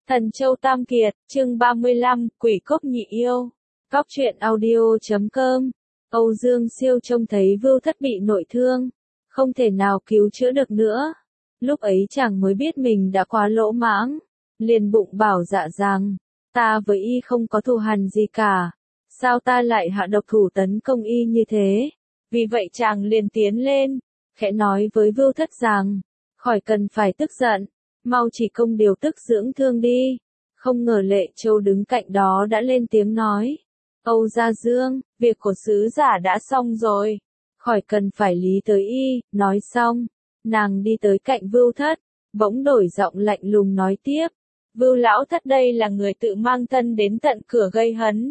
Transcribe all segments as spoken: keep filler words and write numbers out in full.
Thần Châu Tam Kiệt, chương ba mươi lăm, Quỷ Cốc Nhị Yêu. Cóc truyện audio chấm com. Âu Dương Siêu trông thấy Vưu Thất bị nội thương, không thể nào cứu chữa được nữa. Lúc ấy chàng mới biết mình đã quá lỗ mãng, liền bụng bảo dạ rằng, ta với y không có thù hằn gì cả, sao ta lại hạ độc thủ tấn công y như thế? Vì vậy chàng liền tiến lên, khẽ nói với Vưu Thất rằng, khỏi cần phải tức giận, mau chỉ công điều tức dưỡng thương đi. Không ngờ Lệ Châu đứng cạnh đó đã lên tiếng nói, Âu Gia Dương, việc của sứ giả đã xong rồi, khỏi cần phải lý tới y. Nói xong, nàng đi tới cạnh Vưu Thất, bỗng đổi giọng lạnh lùng nói tiếp, Vưu lão thất đây là người tự mang thân đến tận cửa gây hấn.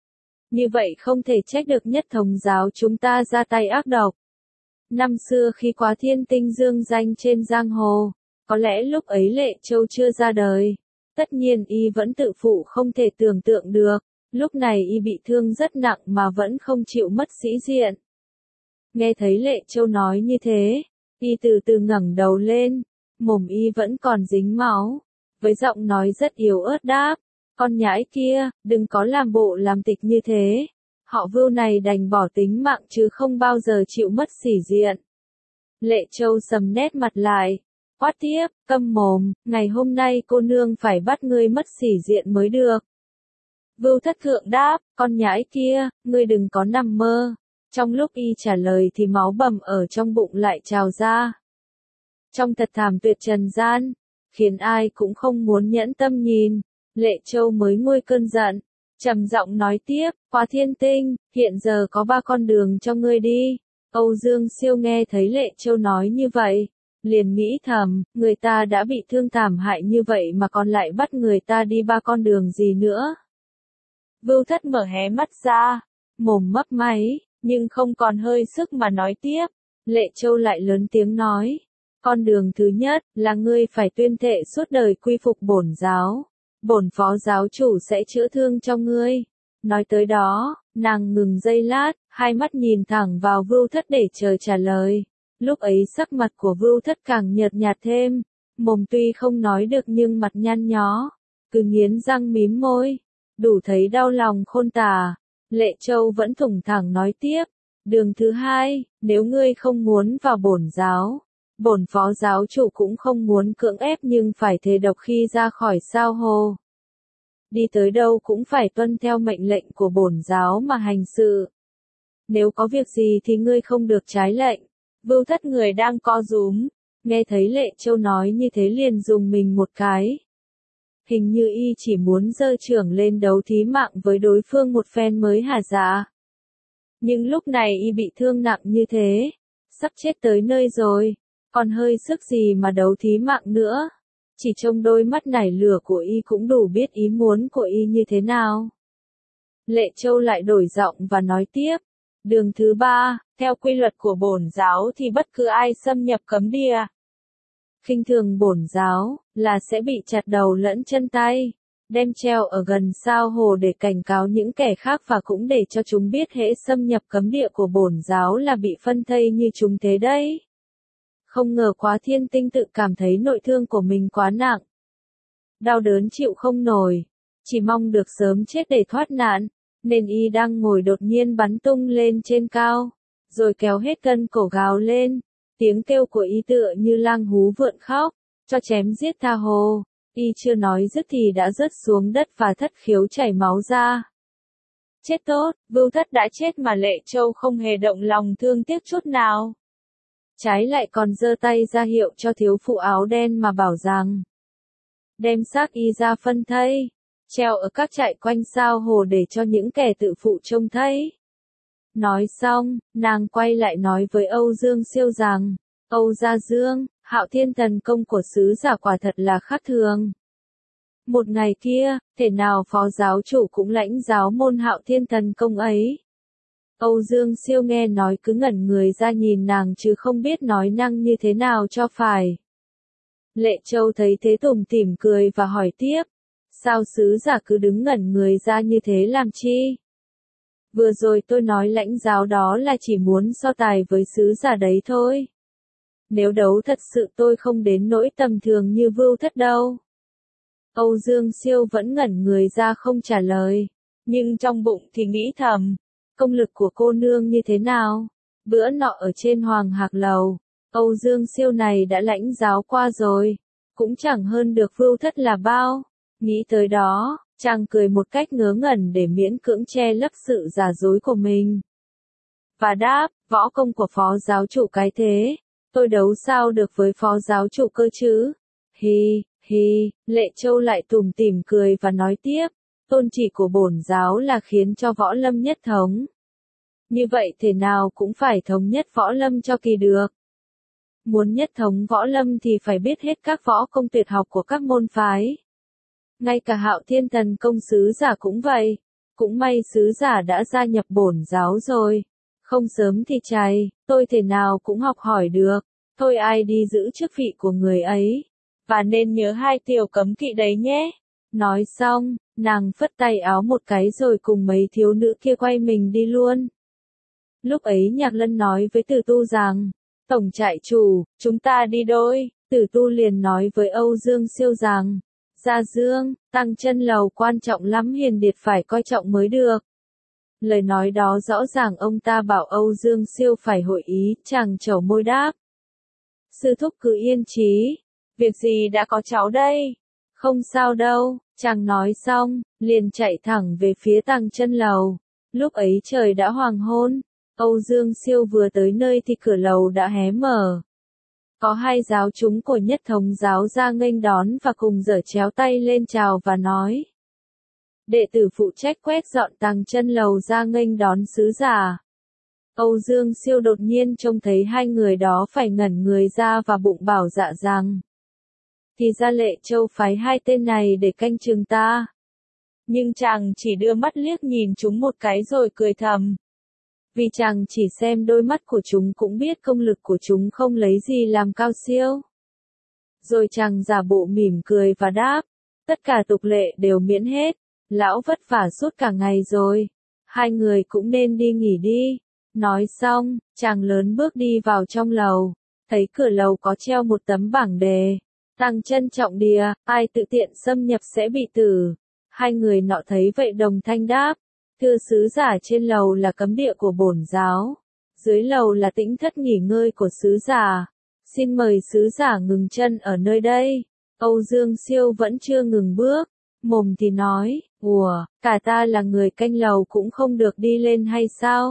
Như vậy không thể trách được Nhất Thống giáo chúng ta ra tay ác độc. Năm xưa khi Quá Thiên Tinh dương danh trên giang hồ, có lẽ lúc ấy Lệ Châu chưa ra đời, tất nhiên y vẫn tự phụ không thể tưởng tượng được, lúc này y bị thương rất nặng mà vẫn không chịu mất sĩ diện. Nghe thấy Lệ Châu nói như thế, y từ từ ngẩng đầu lên, mồm y vẫn còn dính máu, với giọng nói rất yếu ớt đáp, con nhãi kia, đừng có làm bộ làm tịch như thế, họ Vưu này đành bỏ tính mạng chứ không bao giờ chịu mất sĩ diện. Lệ Châu sầm nét mặt lại, quát tiếp, câm mồm, ngày hôm nay cô nương phải bắt ngươi mất sĩ diện mới được. Vưu Thất thượng đáp, con nhãi kia, ngươi đừng có nằm mơ. Trong lúc y trả lời thì máu bầm ở trong bụng lại trào ra. Trong thật thảm tuyệt trần gian, khiến ai cũng không muốn nhẫn tâm nhìn, Lệ Châu mới nguôi cơn giận, trầm giọng nói tiếp, Quá Thiên Tinh, hiện giờ có ba con đường cho ngươi đi. Âu Dương Siêu nghe thấy Lệ Châu nói như vậy, liền nghĩ thầm, người ta đã bị thương thảm hại như vậy mà còn lại bắt người ta đi ba con đường gì nữa. Vưu Thất mở hé mắt ra, mồm mấp máy, nhưng không còn hơi sức mà nói tiếp. Lệ Châu lại lớn tiếng nói, con đường thứ nhất là ngươi phải tuyên thệ suốt đời quy phục bổn giáo, bổn phó giáo chủ sẽ chữa thương cho ngươi. Nói tới đó, nàng ngừng giây lát, hai mắt nhìn thẳng vào Vưu Thất để chờ trả lời. Lúc ấy sắc mặt của Vưu Thất càng nhợt nhạt thêm, mồm tuy không nói được nhưng mặt nhăn nhó, cứ nghiến răng mím môi, đủ thấy đau lòng khôn tả. Lệ Châu vẫn thủng thẳng nói tiếp, đường thứ hai, nếu ngươi không muốn vào bổn giáo, bổn phó giáo chủ cũng không muốn cưỡng ép nhưng phải thề độc khi ra khỏi sao hồ. Đi tới đâu cũng phải tuân theo mệnh lệnh của bổn giáo mà hành sự. Nếu có việc gì thì ngươi không được trái lệnh. Vưu Thất người đang co rúm, nghe thấy Lệ Châu nói như thế liền dùng mình một cái. Hình như y chỉ muốn giơ chưởng lên đấu thí mạng với đối phương một phen mới hả dạ. Nhưng lúc này y bị thương nặng như thế, sắp chết tới nơi rồi, còn hơi sức gì mà đấu thí mạng nữa. Chỉ trông đôi mắt nảy lửa của y cũng đủ biết ý muốn của y như thế nào. Lệ Châu lại đổi giọng và nói tiếp, đường thứ ba, theo quy luật của bổn giáo thì bất cứ ai xâm nhập cấm địa, khinh thường bổn giáo, là sẽ bị chặt đầu lẫn chân tay, đem treo ở gần sao hồ để cảnh cáo những kẻ khác và cũng để cho chúng biết hễ xâm nhập cấm địa của bổn giáo là bị phân thây như chúng thế đấy. Không ngờ Quá Thiên Tinh tự cảm thấy nội thương của mình quá nặng, đau đớn chịu không nổi, chỉ mong được sớm chết để thoát nạn, nên y đang ngồi đột nhiên bắn tung lên trên cao, rồi kéo hết cân cổ gào lên. Tiếng kêu của y tựa như lang hú vượn khóc, cho chém giết tha hồ. Y chưa nói dứt thì đã rớt xuống đất và thất khiếu chảy máu ra. Chết tốt, Vưu Thất đã chết mà Lệ Châu không hề động lòng thương tiếc chút nào. Trái lại còn giơ tay ra hiệu cho thiếu phụ áo đen mà bảo rằng, đem xác y ra phân thây, treo ở các trại quanh sao hồ để cho những kẻ tự phụ trông thấy. Nói xong, nàng quay lại nói với Âu Dương Siêu rằng, Âu Gia Dương, Hạo Thiên thần công của sứ giả quả thật là khác thường. Một ngày kia, thể nào phó giáo chủ cũng lãnh giáo môn Hạo Thiên thần công ấy. Âu Dương Siêu nghe nói cứ ngẩn người ra nhìn nàng chứ không biết nói năng như thế nào cho phải. Lệ Châu thấy thế tủm tỉm cười và hỏi tiếp, sao sứ giả cứ đứng ngẩn người ra như thế làm chi? Vừa rồi tôi nói lãnh giáo đó là chỉ muốn so tài với sứ giả đấy thôi. Nếu đấu thật sự tôi không đến nỗi tầm thường như Vưu Thất đâu. Âu Dương Siêu vẫn ngẩn người ra không trả lời, nhưng trong bụng thì nghĩ thầm, công lực của cô nương như thế nào? Bữa nọ ở trên Hoàng Hạc Lầu, Âu Dương Siêu này đã lãnh giáo qua rồi, cũng chẳng hơn được Vưu Thất là bao. Nghĩ tới đó, chàng cười một cách ngớ ngẩn để miễn cưỡng che lấp sự giả dối của mình. Và đáp, võ công của phó giáo chủ cái thế, tôi đấu sao được với phó giáo chủ cơ chứ? Hi, hi, Lệ Châu lại tủm tỉm cười và nói tiếp, tôn chỉ của bổn giáo là khiến cho võ lâm nhất thống. Như vậy thế nào cũng phải thống nhất võ lâm cho kỳ được. Muốn nhất thống võ lâm thì phải biết hết các võ công tuyệt học của các môn phái. Ngay cả Hạo Thiên Thần Công sứ giả cũng vậy, cũng may sứ giả đã gia nhập bổn giáo rồi. Không sớm thì cháy, tôi thể nào cũng học hỏi được, thôi ai đi giữ chức vị của người ấy. Và nên nhớ hai tiểu cấm kỵ đấy nhé. Nói xong, nàng phất tay áo một cái rồi cùng mấy thiếu nữ kia quay mình đi luôn. Lúc ấy Nhạc Lân nói với Tử Tu rằng, tổng trại chủ, chúng ta đi đôi. Tử Tu liền nói với Âu Dương Siêu rằng, Gia Dương, tăng chân lầu quan trọng lắm, hiền điệt phải coi trọng mới được. Lời nói đó rõ ràng ông ta bảo Âu Dương Siêu phải hội ý, chàng chẩu môi đáp. Sư thúc cứ yên trí, việc gì đã có cháu đây, không sao đâu, chàng nói xong, liền chạy thẳng về phía tăng chân lầu. Lúc ấy trời đã hoàng hôn, Âu Dương Siêu vừa tới nơi thì cửa lầu đã hé mở. Có hai giáo chúng của Nhất Thống giáo ra nghênh đón và cùng giở chéo tay lên chào và nói. Đệ tử phụ trách quét dọn tăng chân lầu ra nghênh đón sứ giả. Âu Dương Siêu đột nhiên trông thấy hai người đó phải ngẩn người ra và bụng bảo dạ rằng. Thì ra Lệ Châu phái hai tên này để canh chừng ta. Nhưng chàng chỉ đưa mắt liếc nhìn chúng một cái rồi cười thầm. Vì chàng chỉ xem đôi mắt của chúng cũng biết công lực của chúng không lấy gì làm cao siêu. Rồi chàng giả bộ mỉm cười và đáp, tất cả tục lệ đều miễn hết, lão vất vả suốt cả ngày rồi, hai người cũng nên đi nghỉ đi. Nói xong, chàng lớn bước đi vào trong lầu, thấy cửa lầu có treo một tấm bảng đề, tăng chân trọng địa, ai tự tiện xâm nhập sẽ bị tử. Hai người nọ thấy vậy đồng thanh đáp. Thưa sứ giả, trên lầu là cấm địa của bổn giáo, dưới lầu là tĩnh thất nghỉ ngơi của sứ giả. Xin mời sứ giả ngừng chân ở nơi đây. Âu Dương Siêu vẫn chưa ngừng bước, mồm thì nói, ủa, cả ta là người canh lầu cũng không được đi lên hay sao?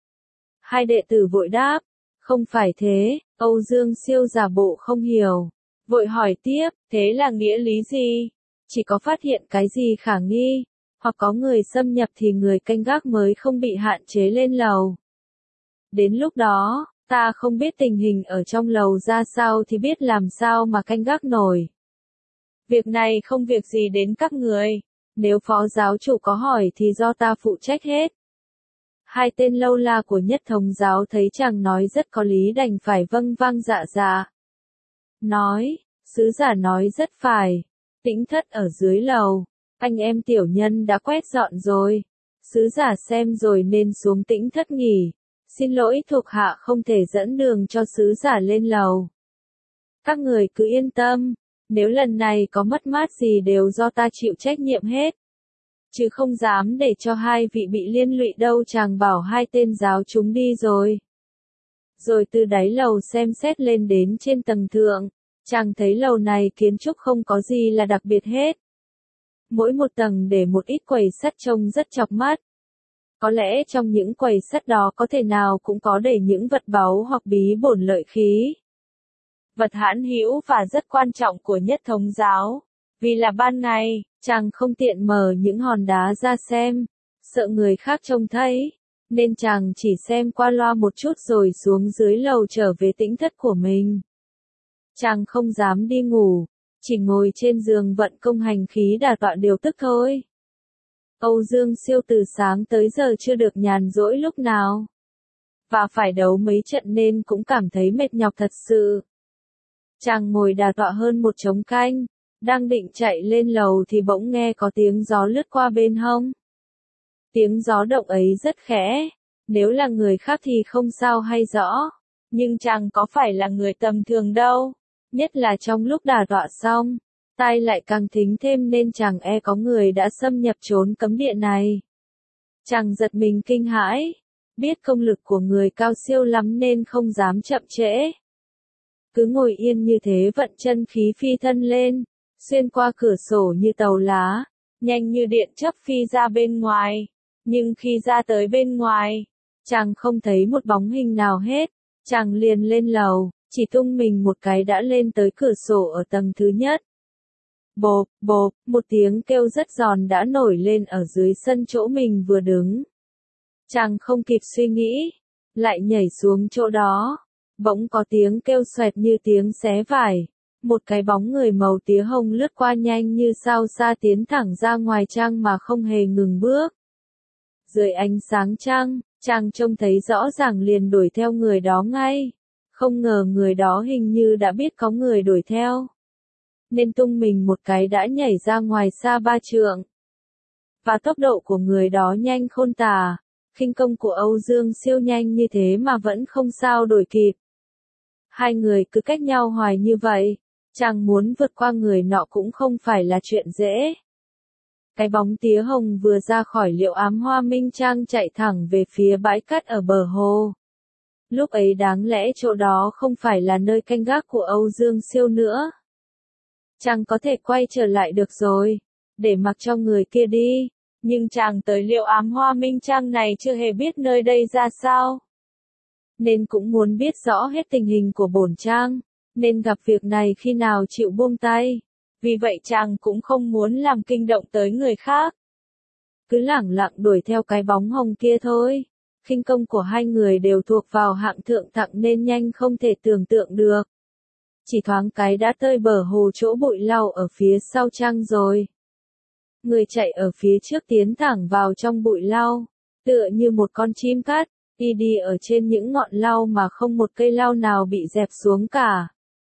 Hai đệ tử vội đáp, không phải thế. Âu Dương Siêu giả bộ không hiểu, vội hỏi tiếp, thế là nghĩa lý gì? Chỉ có phát hiện cái gì khả nghi, hoặc có người xâm nhập thì người canh gác mới không bị hạn chế lên lầu. Đến lúc đó, ta không biết tình hình ở trong lầu ra sao thì biết làm sao mà canh gác nổi. Việc này không việc gì đến các người, nếu phó giáo chủ có hỏi thì do ta phụ trách hết. Hai tên lâu la của Nhất Thống giáo thấy chàng nói rất có lý đành phải vâng vâng dạ dạ. Nói, sứ giả nói rất phải, tĩnh thất ở dưới lầu. Anh em tiểu nhân đã quét dọn rồi, sứ giả xem rồi nên xuống tĩnh thất nghỉ, xin lỗi thuộc hạ không thể dẫn đường cho sứ giả lên lầu. Các người cứ yên tâm, nếu lần này có mất mát gì đều do ta chịu trách nhiệm hết, chứ không dám để cho hai vị bị liên lụy đâu. Chàng bảo hai tên giáo chúng đi rồi. Rồi từ đáy lầu xem xét lên đến trên tầng thượng, chàng thấy lầu này kiến trúc không có gì là đặc biệt hết. Mỗi một tầng để một ít quầy sắt trông rất chọc mắt. Có lẽ trong những quầy sắt đó có thể nào cũng có để những vật báu hoặc bí bổn lợi khí. Vật hãn hữu và rất quan trọng của Nhất Thống giáo. Vì là ban ngày, chàng không tiện mở những hòn đá ra xem, sợ người khác trông thấy, nên chàng chỉ xem qua loa một chút rồi xuống dưới lầu trở về tĩnh thất của mình. Chàng không dám đi ngủ, chỉ ngồi trên giường vận công hành khí đả tọa điều tức thôi. Âu Dương Siêu từ sáng tới giờ chưa được nhàn rỗi lúc nào. Và phải đấu mấy trận nên cũng cảm thấy mệt nhọc thật sự. Chàng ngồi đả tọa hơn một trống canh, đang định chạy lên lầu thì bỗng nghe có tiếng gió lướt qua bên hông. Tiếng gió động ấy rất khẽ, nếu là người khác thì không sao hay rõ, nhưng chàng có phải là người tầm thường đâu. Nhất là trong lúc đả tọa xong, tai lại càng thính thêm nên chàng e có người đã xâm nhập chốn cấm địa này. Chàng giật mình kinh hãi, biết công lực của người cao siêu lắm nên không dám chậm trễ. Cứ ngồi yên như thế vận chân khí phi thân lên, xuyên qua cửa sổ như tàu lá, nhanh như điện chớp phi ra bên ngoài. Nhưng khi ra tới bên ngoài, chàng không thấy một bóng hình nào hết, chàng liền lên lầu, chỉ tung mình một cái đã lên tới cửa sổ ở tầng thứ nhất. Bộp, bộp, một tiếng kêu rất giòn đã nổi lên ở dưới sân chỗ mình vừa đứng. Chàng không kịp suy nghĩ, lại nhảy xuống chỗ đó, bỗng có tiếng kêu xoẹt như tiếng xé vải. Một cái bóng người màu tía hồng lướt qua nhanh như sao xa tiến thẳng ra ngoài trang mà không hề ngừng bước. Dưới ánh sáng trăng, chàng trông thấy rõ ràng liền đuổi theo người đó ngay. Không ngờ người đó hình như đã biết có người đuổi theo, nên tung mình một cái đã nhảy ra ngoài xa ba trượng. Và tốc độ của người đó nhanh khôn tả, khinh công của Âu Dương Siêu nhanh như thế mà vẫn không sao đuổi kịp. Hai người cứ cách nhau hoài như vậy, chàng muốn vượt qua người nọ cũng không phải là chuyện dễ. Cái bóng tía hồng vừa ra khỏi Liệu Ám Hoa Minh Trang chạy thẳng về phía bãi cát ở bờ hồ. Lúc ấy đáng lẽ chỗ đó không phải là nơi canh gác của Âu Dương Siêu nữa. Chàng có thể quay trở lại được rồi, để mặc cho người kia đi, nhưng chàng tới Liệu Ám Hoa Minh Trang này chưa hề biết nơi đây ra sao. Nên cũng muốn biết rõ hết tình hình của bổn trang, nên gặp việc này khi nào chịu buông tay. Vì vậy chàng cũng không muốn làm kinh động tới người khác. Cứ lẳng lặng đuổi theo cái bóng hồng kia thôi. Khinh công của hai người đều thuộc vào hạng thượng thặng nên nhanh không thể tưởng tượng được. Chỉ thoáng cái đã tới bờ hồ chỗ bụi lau ở phía sau trang rồi. Người chạy ở phía trước tiến thẳng vào trong bụi lau, tựa như một con chim cát, y đi ở trên những ngọn lau mà không một cây lau nào bị dẹp xuống cả.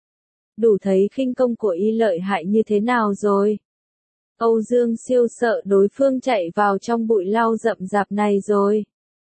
Đủ thấy khinh công của y lợi hại như thế nào rồi. Âu Dương Siêu sợ đối phương chạy vào trong bụi lau rậm rạp này rồi.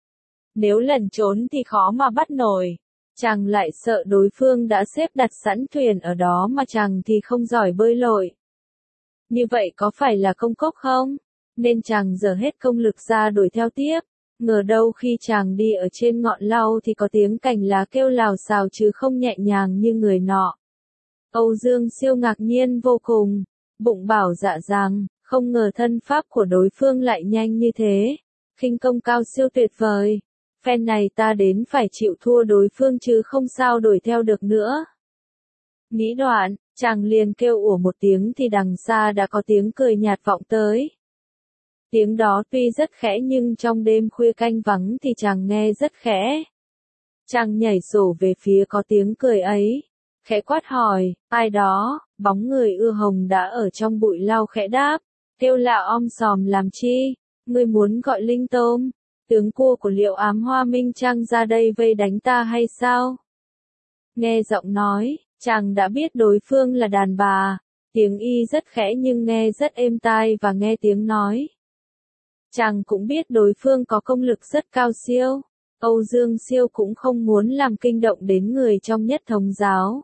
Nếu lẩn trốn thì khó mà bắt nổi. Chàng lại sợ đối phương đã xếp đặt sẵn thuyền ở đó mà chàng thì không giỏi bơi lội. Như vậy có phải là công cốc không? Nên chàng dở hết công lực ra đuổi theo tiếp. Ngờ đâu khi chàng đi ở trên ngọn lau thì có tiếng cành lá kêu lào xào chứ không nhẹ nhàng như người nọ. Âu Dương Siêu ngạc nhiên vô cùng, bụng bảo dạ rằng, không ngờ thân pháp của đối phương lại nhanh như thế, khinh công cao siêu tuyệt vời. Phen này ta đến phải chịu thua đối phương chứ không sao đuổi theo được nữa. Nghĩ đoạn, chàng liền kêu ủa một tiếng thì đằng xa đã có tiếng cười nhạt vọng tới. Tiếng đó tuy rất khẽ nhưng trong đêm khuya canh vắng thì chàng nghe rất khẽ. Chàng nhảy sổ về phía có tiếng cười ấy, khẽ quát hỏi, ai đó? Bóng người ưa hồng đã ở trong bụi lau khẽ đáp, kêu lạ om sòm làm chi, ngươi muốn gọi Linh Tôm, tướng cua của Liệu Ám Hoa Minh Trang ra đây vây đánh ta hay sao? Nghe giọng nói, chàng đã biết đối phương là đàn bà, tiếng y rất khẽ nhưng nghe rất êm tai và nghe tiếng nói. Chàng cũng biết đối phương có công lực rất cao siêu. Âu Dương Siêu cũng không muốn làm kinh động đến người trong nhất thống giáo.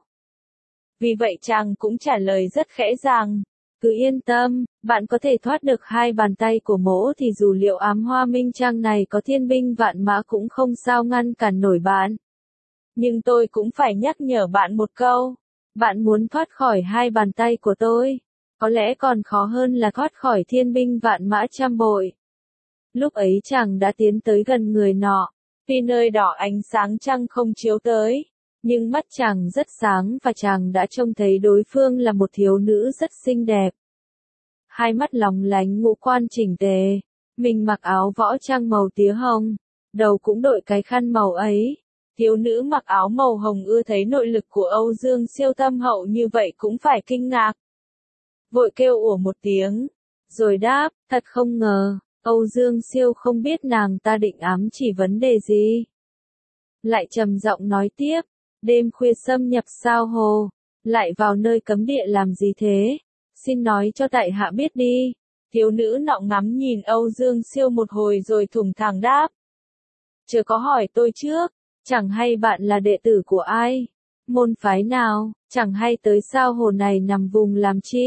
Vì vậy chàng cũng trả lời rất khẽ rằng, cứ yên tâm, bạn có thể thoát được hai bàn tay của mỗ thì dù Liệu Ám Hoa Minh Trang này có thiên binh vạn mã cũng không sao ngăn cản nổi bạn. Nhưng tôi cũng phải nhắc nhở bạn một câu, bạn muốn thoát khỏi hai bàn tay của tôi, có lẽ còn khó hơn là thoát khỏi thiên binh vạn mã trăm bội. Lúc ấy chàng đã tiến tới gần người nọ, tuy nơi đỏ ánh sáng trăng không chiếu tới, nhưng mắt chàng rất sáng và chàng đã trông thấy đối phương là một thiếu nữ rất xinh đẹp. Hai mắt lóng lánh ngũ quan chỉnh tề, mình mặc áo võ trang màu tía hồng, đầu cũng đội cái khăn màu ấy. Thiếu nữ mặc áo màu hồng ưa thấy nội lực của Âu Dương Siêu thâm hậu như vậy cũng phải kinh ngạc. Vội kêu ủa một tiếng, rồi đáp, thật không ngờ, Âu Dương Siêu không biết nàng ta định ám chỉ vấn đề gì. Lại trầm giọng nói tiếp, đêm khuya xâm nhập sao hồ, lại vào nơi cấm địa làm gì thế? Xin nói cho tại hạ biết đi. Thiếu nữ nọ ngắm nhìn Âu Dương Siêu một hồi rồi thủng thẳng đáp. Chưa có hỏi tôi trước, chẳng hay bạn là đệ tử của ai? Môn phái nào? Chẳng hay tới sao hồ này nằm vùng làm chi?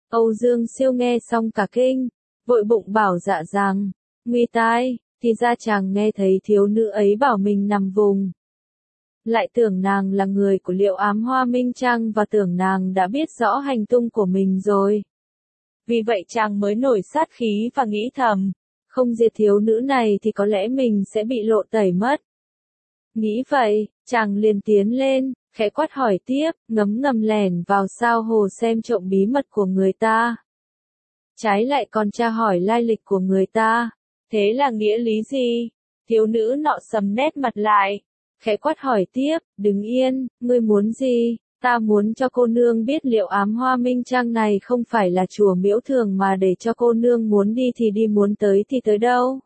Âu Dương Siêu nghe xong cả kinh, vội bụng bảo dạ rằng, nguy tai, thì ra chàng nghe thấy thiếu nữ ấy bảo mình nằm vùng. Lại tưởng nàng là người của Liệu Ám Hoa Minh Trang và tưởng nàng đã biết rõ hành tung của mình rồi. Vì vậy chàng mới nổi sát khí và nghĩ thầm, không diệt thiếu nữ này thì có lẽ mình sẽ bị lộ tẩy mất. Nghĩ vậy, chàng liền tiến lên, khẽ quát hỏi tiếp, ngấm ngầm lẻn vào sao hồ xem trộm bí mật của người ta. Trái lại còn tra hỏi lai lịch của người ta, thế là nghĩa lý gì? Thiếu nữ nọ sầm nét mặt lại, khẽ quát hỏi tiếp, đứng yên, ngươi muốn gì? Ta muốn cho cô nương biết Liệu Ám Hoa Minh Trang này không phải là chùa miễu thường mà để cho cô nương muốn đi thì đi muốn tới thì tới đâu.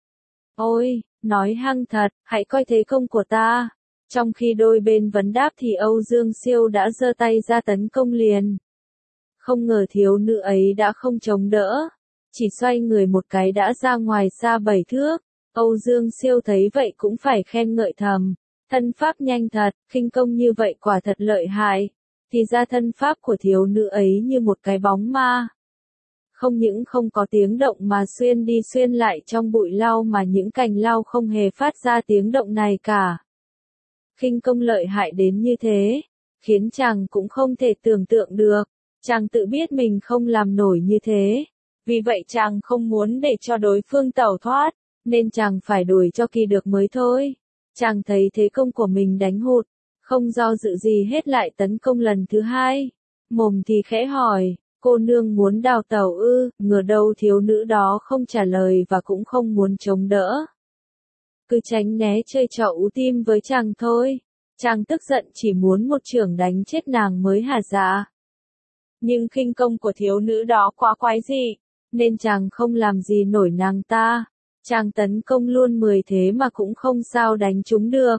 Ôi, nói hăng thật, hãy coi thế công của ta. Trong khi đôi bên vấn đáp thì Âu Dương Siêu đã giơ tay ra tấn công liền. Không ngờ thiếu nữ ấy đã không chống đỡ, chỉ xoay người một cái đã ra ngoài xa bảy thước. Âu Dương Siêu thấy vậy cũng phải khen ngợi thầm. Thân pháp nhanh thật, khinh công như vậy quả thật lợi hại. Thì ra thân pháp của thiếu nữ ấy như một cái bóng ma. Không những không có tiếng động mà xuyên đi xuyên lại trong bụi lau mà những cành lau không hề phát ra tiếng động này cả. Khinh công lợi hại đến như thế, khiến chàng cũng không thể tưởng tượng được. Chàng tự biết mình không làm nổi như thế. Vì vậy chàng không muốn để cho đối phương tẩu thoát, nên chàng phải đuổi cho kỳ được mới thôi. Chàng thấy thế công của mình đánh hụt, không do dự gì hết lại tấn công lần thứ hai. Mồm thì khẽ hỏi, cô nương muốn đào tẩu ư, ngờ đâu thiếu nữ đó không trả lời và cũng không muốn chống đỡ. Cứ tránh né chơi trò ú tim với chàng thôi. Chàng tức giận chỉ muốn một chưởng đánh chết nàng mới hả dạ. Nhưng khinh công của thiếu nữ đó quá quái dị, nên chàng không làm gì nổi nàng ta. Chàng tấn công luôn mười thế mà cũng không sao đánh trúng được.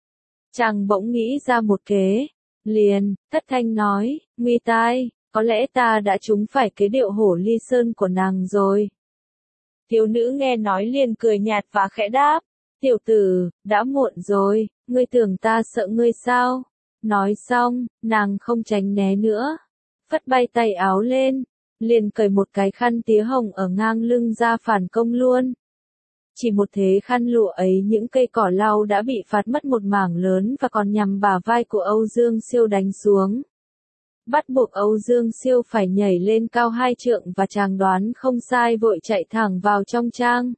Chàng bỗng nghĩ ra một kế, liền, thất thanh nói, nguy tai, có lẽ ta đã trúng phải cái điệu hổ ly sơn của nàng rồi. Thiếu nữ nghe nói liền cười nhạt và khẽ đáp, tiểu tử, đã muộn rồi, ngươi tưởng ta sợ ngươi sao? Nói xong, nàng không tránh né nữa, phất bay tay áo lên, liền cởi một cái khăn tía hồng ở ngang lưng ra phản công luôn. Chỉ một thế khăn lụa ấy những cây cỏ lau đã bị phạt mất một mảng lớn và còn nhằm bả vai của Âu Dương Siêu đánh xuống. Bắt buộc Âu Dương Siêu phải nhảy lên cao hai trượng và chàng đoán không sai vội chạy thẳng vào trong trang.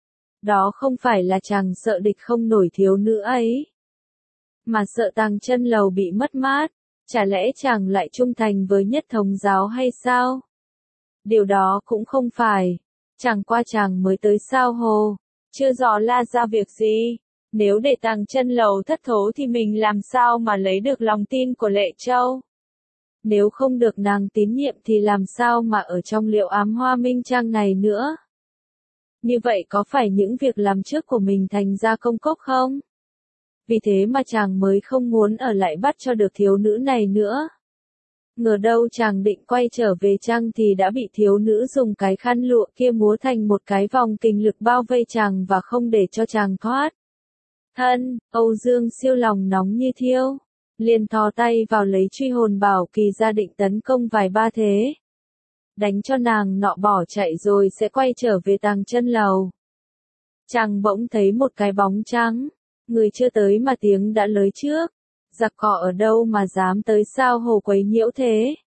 Đó không phải là chàng sợ địch không nổi thiếu nữ ấy, mà sợ tàng chân lầu bị mất mát. Chả lẽ chàng lại trung thành với Nhất Thống giáo hay sao? Điều đó cũng không phải. Chẳng qua chàng mới tới sao hồ, chưa dò la ra việc gì. Nếu để tàng chân lầu thất thố thì mình làm sao mà lấy được lòng tin của Lệ Châu? Nếu không được nàng tín nhiệm thì làm sao mà ở trong Liệu Ám Hoa Minh Trang này nữa? Như vậy có phải những việc làm trước của mình thành ra công cốc không? Vì thế mà chàng mới không muốn ở lại bắt cho được thiếu nữ này nữa. Ngờ đâu chàng định quay trở về trang thì đã bị thiếu nữ dùng cái khăn lụa kia múa thành một cái vòng kình lực bao vây chàng và không để cho chàng thoát. Thân, Âu Dương Siêu lòng nóng như thiêu, liền thò tay vào lấy truy hồn bảo kỳ ra định tấn công vài ba thế. Đánh cho nàng nọ bỏ chạy rồi sẽ quay trở về tàng chân lầu. Chàng bỗng thấy một cái bóng trắng, người chưa tới mà tiếng đã lới trước. Giặc cỏ ở đâu mà dám tới sao hồ quấy nhiễu thế?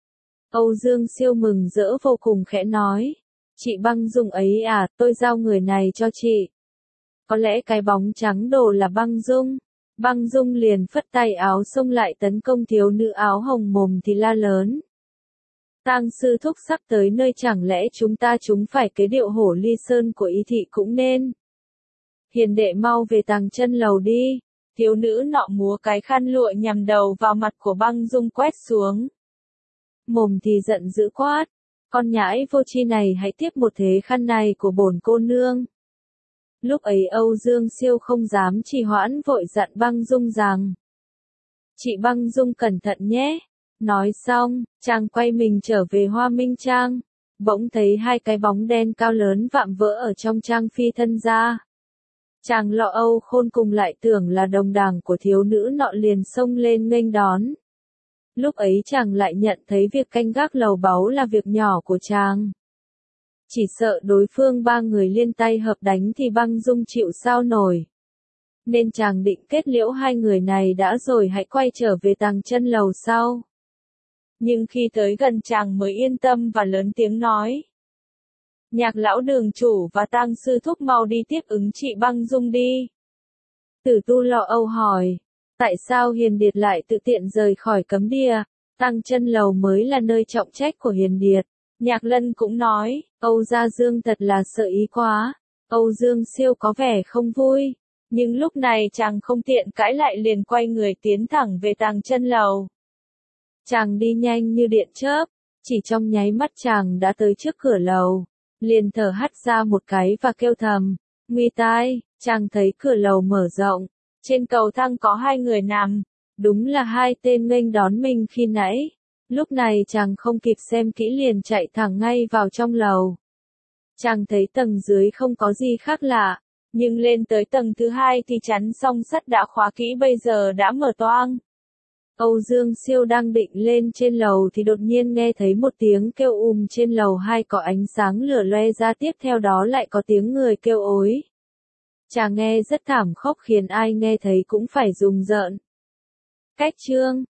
Âu Dương Siêu mừng rỡ vô cùng khẽ nói. Chị Băng Dung ấy à, tôi giao người này cho chị. Có lẽ cái bóng trắng đồ là Băng Dung. Băng Dung liền phất tay áo xông lại tấn công thiếu nữ áo hồng mồm thì la lớn. Tang sư thúc sắp tới nơi chẳng lẽ chúng ta chúng phải cái điệu hổ ly sơn của Y thị cũng nên. Hiền đệ mau về tàng chân lầu đi. Thiếu nữ nọ múa cái khăn lụa nhằm đầu vào mặt của Băng Dung quét xuống. Mồm thì giận dữ quát. Con nhãi vô tri này hãy tiếp một thế khăn này của bổn cô nương. Lúc ấy Âu Dương Siêu không dám trì hoãn vội dặn Băng Dung rằng. Chị Băng Dung cẩn thận nhé. Nói xong, chàng quay mình trở về Hoa Minh Trang. Bỗng thấy hai cái bóng đen cao lớn vạm vỡ ở trong trang phi thân ra. Chàng Lọ Âu Khôn cùng lại tưởng là đồng đảng của thiếu nữ nọ liền xông lên nghênh đón. Lúc ấy chàng lại nhận thấy việc canh gác lầu báu là việc nhỏ của chàng. Chỉ sợ đối phương ba người liên tay hợp đánh thì Băng Dung chịu sao nổi. Nên chàng định kết liễu hai người này đã rồi hãy quay trở về tàng chân lầu sau. Nhưng khi tới gần chàng mới yên tâm và lớn tiếng nói. Nhạc lão đường chủ và Tang sư thúc mau đi tiếp ứng chị Băng Dung đi. Tử Tu lo âu hỏi. Tại sao Hiền Điệt lại tự tiện rời khỏi cấm địa? Tàng chân lầu mới là nơi trọng trách của Hiền Điệt. Nhạc Lân cũng nói. Âu Gia Dương thật là sợ ý quá. Âu Dương Siêu có vẻ không vui. Nhưng lúc này chàng không tiện cãi lại liền quay người tiến thẳng về tàng chân lầu. Chàng đi nhanh như điện chớp. Chỉ trong nháy mắt chàng đã tới trước cửa lầu. Liền thở hắt ra một cái và kêu thầm. Nguy tai, chàng thấy cửa lầu mở rộng. Trên cầu thang có hai người nằm. Đúng là hai tên nghênh đón mình khi nãy. Lúc này chàng không kịp xem kỹ liền chạy thẳng ngay vào trong lầu. Chàng thấy tầng dưới không có gì khác lạ. Nhưng lên tới tầng thứ hai thì chắn song sắt đã khóa kỹ bây giờ đã mở toang. Âu Dương Siêu đang định lên trên lầu thì đột nhiên nghe thấy một tiếng kêu ùm trên lầu hai có ánh sáng lửa loe ra, tiếp theo đó lại có tiếng người kêu ối. Chàng nghe rất thảm khốc khiến ai nghe thấy cũng phải rùng rợn. Cách chương